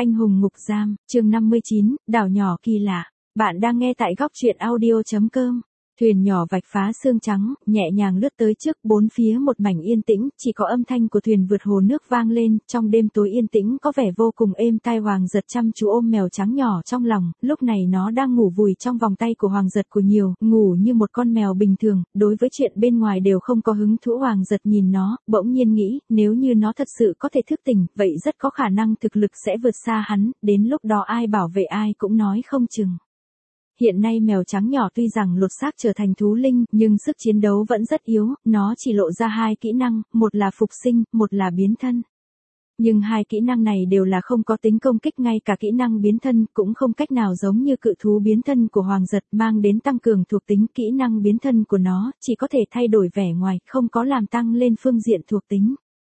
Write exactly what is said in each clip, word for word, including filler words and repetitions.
Anh hùng ngục giam, chương năm mươi chín, đảo nhỏ kỳ lạ. Bạn đang nghe tại góc truyện audio chấm com. Thuyền nhỏ vạch phá sương trắng, nhẹ nhàng lướt tới trước, bốn phía một mảnh yên tĩnh, chỉ có âm thanh của thuyền vượt hồ nước vang lên, trong đêm tối yên tĩnh có vẻ vô cùng êm tai. Hoàng Giật chăm chú ôm mèo trắng nhỏ trong lòng, lúc này nó đang ngủ vùi trong vòng tay của Hoàng Giật của nhiều, ngủ như một con mèo bình thường, đối với chuyện bên ngoài đều không có hứng thú. Hoàng Giật nhìn nó, bỗng nhiên nghĩ, nếu như nó thật sự có thể thức tỉnh, vậy rất có khả năng thực lực sẽ vượt xa hắn, đến lúc đó ai bảo vệ ai cũng nói không chừng. Hiện nay mèo trắng nhỏ tuy rằng lột xác trở thành thú linh, nhưng sức chiến đấu vẫn rất yếu, nó chỉ lộ ra hai kỹ năng, một là phục sinh, một là biến thân. Nhưng hai kỹ năng này đều là không có tính công kích, ngay cả kỹ năng biến thân cũng không cách nào giống như cự thú biến thân của Hoàng Giật mang đến tăng cường thuộc tính. Kỹ năng biến thân của nó chỉ có thể thay đổi vẻ ngoài, không có làm tăng lên phương diện thuộc tính.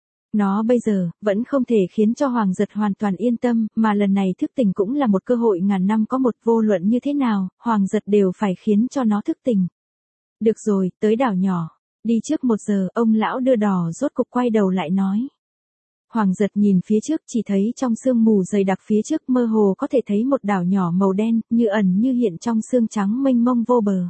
Nó bây giờ, vẫn không thể khiến cho Hoàng Giật hoàn toàn yên tâm, mà lần này thức tỉnh cũng là một cơ hội ngàn năm có một, vô luận như thế nào, Hoàng Giật đều phải khiến cho nó thức tỉnh. Được rồi, tới đảo nhỏ. Đi trước một giờ, ông lão đưa đò rốt cục quay đầu lại nói. Hoàng Giật nhìn phía trước, chỉ thấy trong sương mù dày đặc phía trước mơ hồ có thể thấy một đảo nhỏ màu đen, như ẩn như hiện trong sương trắng mênh mông vô bờ.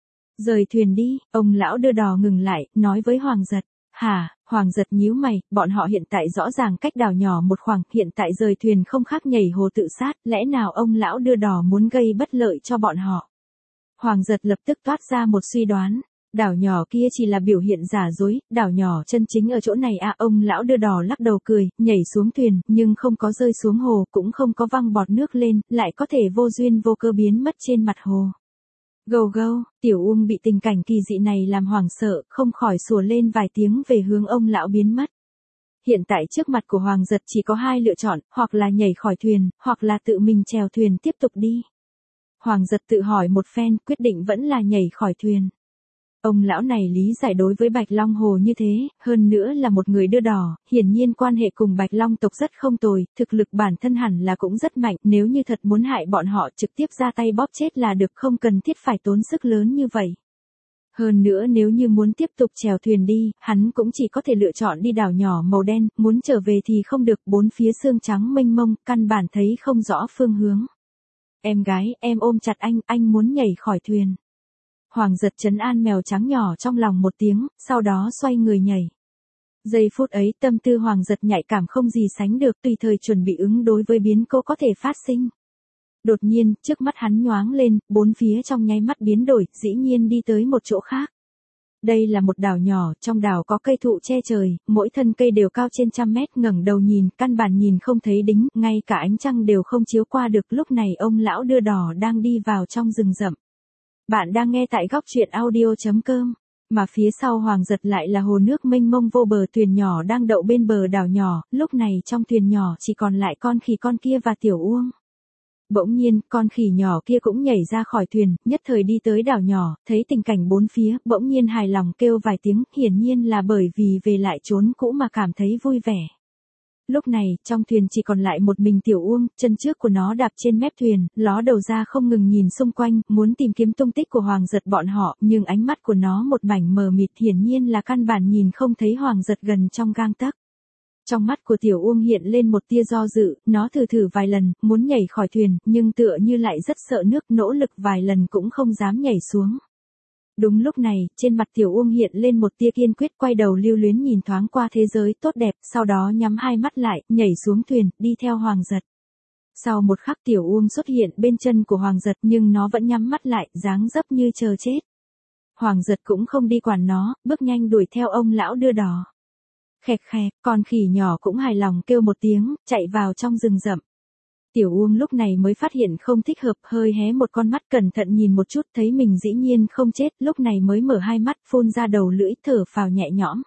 Rời thuyền đi, ông lão đưa đò ngừng lại, nói với Hoàng Giật. Hả? Hoàng Giật nhíu mày, bọn họ hiện tại rõ ràng cách đảo nhỏ một khoảng, hiện tại rời thuyền không khác nhảy hồ tự sát, lẽ nào ông lão đưa đò muốn gây bất lợi cho bọn họ? Hoàng Giật lập tức toát ra một suy đoán, đảo nhỏ kia chỉ là biểu hiện giả dối, đảo nhỏ chân chính ở chỗ này à? Ông lão đưa đò lắc đầu cười, nhảy xuống thuyền, nhưng không có rơi xuống hồ, cũng không có văng bọt nước lên, lại có thể vô duyên vô cơ biến mất trên mặt hồ. Gâu gâu, Tiểu Uông bị tình cảnh kỳ dị này làm hoảng sợ, không khỏi sủa lên vài tiếng về hướng ông lão biến mất. Hiện tại trước mặt của Hoàng Giật chỉ có hai lựa chọn, hoặc là nhảy khỏi thuyền, hoặc là tự mình chèo thuyền tiếp tục đi. Hoàng Giật tự hỏi một phen, quyết định vẫn là nhảy khỏi thuyền. Ông lão này lý giải đối với Bạch Long Hồ như thế, hơn nữa là một người đưa đò, hiển nhiên quan hệ cùng Bạch Long tộc rất không tồi, thực lực bản thân hẳn là cũng rất mạnh, nếu như thật muốn hại bọn họ trực tiếp ra tay bóp chết là được, không cần thiết phải tốn sức lớn như vậy. Hơn nữa nếu như muốn tiếp tục chèo thuyền đi, hắn cũng chỉ có thể lựa chọn đi đảo nhỏ màu đen, muốn trở về thì không được, bốn phía sương trắng mênh mông, căn bản thấy không rõ phương hướng. Em gái, em ôm chặt anh, anh muốn nhảy khỏi thuyền. Hoàng Giật trấn an mèo trắng nhỏ trong lòng một tiếng, sau đó xoay người nhảy. Giây phút ấy tâm tư Hoàng Giật nhạy cảm không gì sánh được, tùy thời chuẩn bị ứng đối với biến cố có thể phát sinh. Đột nhiên, trước mắt hắn nhoáng lên, bốn phía trong nháy mắt biến đổi, dĩ nhiên đi tới một chỗ khác. Đây là một đảo nhỏ, trong đảo có cây thụ che trời, mỗi thân cây đều cao trên trăm mét, ngẩng đầu nhìn, căn bản nhìn không thấy đính, ngay cả ánh trăng đều không chiếu qua được. Lúc này ông lão đưa đò đang đi vào trong rừng rậm. Bạn đang nghe tại góc truyện audio chấm com, mà phía sau Hoàng Giật lại là hồ nước mênh mông vô bờ, thuyền nhỏ đang đậu bên bờ đảo nhỏ, lúc này trong thuyền nhỏ chỉ còn lại con khỉ con kia và Tiểu Uông. Bỗng nhiên, con khỉ nhỏ kia cũng nhảy ra khỏi thuyền, nhất thời đi tới đảo nhỏ, thấy tình cảnh bốn phía, bỗng nhiên hài lòng kêu vài tiếng, hiển nhiên là bởi vì về lại chốn cũ mà cảm thấy vui vẻ. Lúc này, trong thuyền chỉ còn lại một mình Tiểu Uông, chân trước của nó đạp trên mép thuyền, ló đầu ra không ngừng nhìn xung quanh, muốn tìm kiếm tung tích của Hoàng Giật bọn họ, nhưng ánh mắt của nó một mảnh mờ mịt, hiển nhiên là căn bản nhìn không thấy Hoàng Giật gần trong gang tấc. Trong mắt của Tiểu Uông hiện lên một tia do dự, nó thử thử vài lần, muốn nhảy khỏi thuyền, nhưng tựa như lại rất sợ nước, nỗ lực vài lần cũng không dám nhảy xuống. Đúng lúc này, trên mặt Tiểu Uông hiện lên một tia kiên quyết, quay đầu lưu luyến nhìn thoáng qua thế giới tốt đẹp, sau đó nhắm hai mắt lại, nhảy xuống thuyền, đi theo Hoàng Giật. Sau một khắc Tiểu Uông xuất hiện bên chân của Hoàng Giật, nhưng nó vẫn nhắm mắt lại, dáng dấp như chờ chết. Hoàng Giật cũng không đi quản nó, bước nhanh đuổi theo ông lão đưa đò. Khẹt khẹt, con khỉ nhỏ cũng hài lòng kêu một tiếng, chạy vào trong rừng rậm. Tiểu Uông lúc này mới phát hiện không thích hợp, hơi hé một con mắt cẩn thận nhìn một chút, thấy mình dĩ nhiên không chết, lúc này mới mở hai mắt, phun ra đầu lưỡi, thở phào nhẹ nhõm.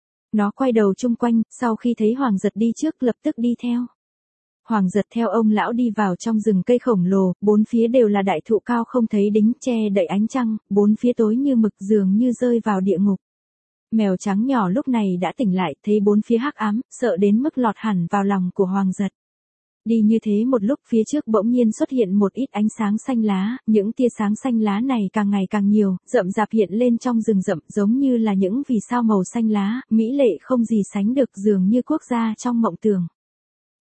Nó quay đầu chung quanh, sau khi thấy Hoàng Giật đi trước lập tức đi theo. Hoàng Giật theo ông lão đi vào trong rừng cây khổng lồ, bốn phía đều là đại thụ cao không thấy đính, che đậy ánh trăng, bốn phía tối như mực, dường như rơi vào địa ngục. Mèo trắng nhỏ lúc này đã tỉnh lại, thấy bốn phía hắc ám, sợ đến mức lọt hẳn vào lòng của Hoàng Giật. Đi như thế một lúc, phía trước bỗng nhiên xuất hiện một ít ánh sáng xanh lá, những tia sáng xanh lá này càng ngày càng nhiều, rậm rạp hiện lên trong rừng rậm, giống như là những vì sao màu xanh lá, mỹ lệ không gì sánh được, dường như quốc gia trong mộng tưởng.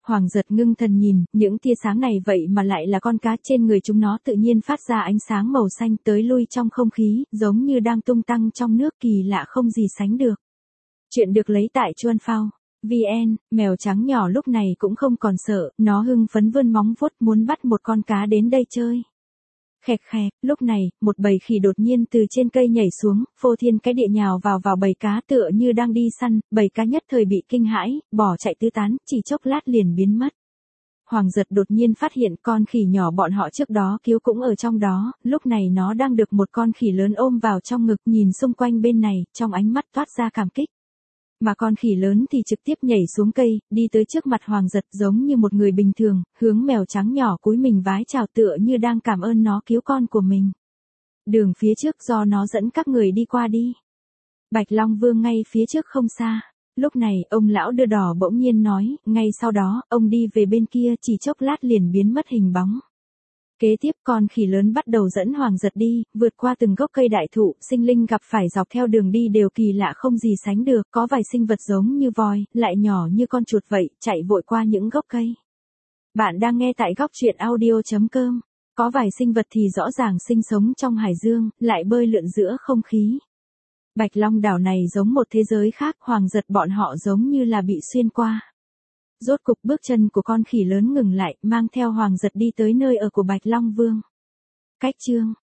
Hoàng Giật ngưng thần nhìn, những tia sáng này vậy mà lại là con cá, trên người chúng nó tự nhiên phát ra ánh sáng màu xanh tới lui trong không khí, giống như đang tung tăng trong nước, kỳ lạ không gì sánh được. Chuyện được lấy tại Chuan Phao. vê en, mèo trắng nhỏ lúc này cũng không còn sợ, nó hưng phấn vươn móng vuốt muốn bắt một con cá đến đây chơi. Khẹt khẹt, lúc này, một bầy khỉ đột nhiên từ trên cây nhảy xuống, phô thiên cái địa nhào vào vào bầy cá tựa như đang đi săn, bầy cá nhất thời bị kinh hãi, bỏ chạy tứ tán, chỉ chốc lát liền biến mất. Hoàng Giật đột nhiên phát hiện con khỉ nhỏ bọn họ trước đó cứu cũng ở trong đó, lúc này nó đang được một con khỉ lớn ôm vào trong ngực, nhìn xung quanh bên này, trong ánh mắt toát ra cảm kích. Mà con khỉ lớn thì trực tiếp nhảy xuống cây, đi tới trước mặt Hoàng Giật giống như một người bình thường, hướng mèo trắng nhỏ cúi mình vái chào tựa như đang cảm ơn nó cứu con của mình. Đường phía trước do nó dẫn các người đi qua đi. Bạch Long Vương ngay phía trước không xa. Lúc này, ông lão đưa đỏ bỗng nhiên nói, ngay sau đó, ông đi về bên kia chỉ chốc lát liền biến mất hình bóng. Kế tiếp con khỉ lớn bắt đầu dẫn Hoàng Giật đi, vượt qua từng gốc cây đại thụ, sinh linh gặp phải dọc theo đường đi đều kỳ lạ không gì sánh được, có vài sinh vật giống như voi, lại nhỏ như con chuột vậy, chạy vội qua những gốc cây. Bạn đang nghe tại góc truyện audio chấm com. Có vài sinh vật thì rõ ràng sinh sống trong hải dương, lại bơi lượn giữa không khí. Bạch Long đảo này giống một thế giới khác, Hoàng Giật bọn họ giống như là bị xuyên qua. Rốt cục bước chân của con khỉ lớn ngừng lại, mang theo Hoàng Giật đi tới nơi ở của Bạch Long Vương. Cách chương